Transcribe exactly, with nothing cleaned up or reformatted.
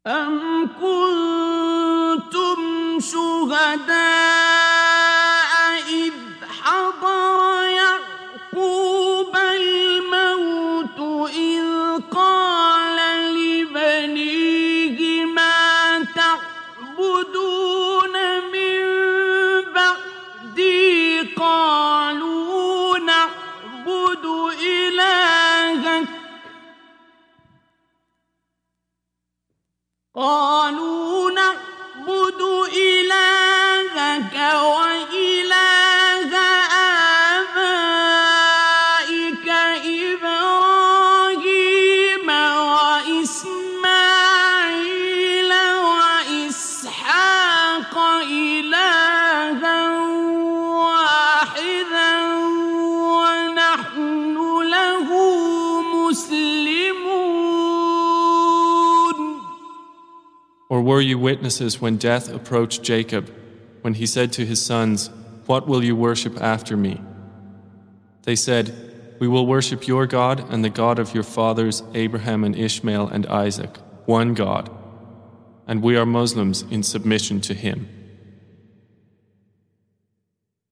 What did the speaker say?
أَمْ كُنتُمْ شُهَدَاءَ إِذْ حَضَرَ يَعْقُوبَ الْمَوْتُ إِذْ قَالَ لِبَنِيهِ مَا تَعْبُدُونَ مِن بَعْدِي قَالُوا نَعْبُدُ إِلَٰهَكَ قالوا نعبد إلهك وإله آبائك إبراهيم وإسماعيل وإسحاق إلها واحدا ونحن له مسلمون. Or were you witnesses when death approached Jacob, when he said to his sons, "What will you worship after me?" They said, "We will worship your God and the God of your fathers Abraham and Ishmael and Isaac, one God, and we are Muslims in submission to him."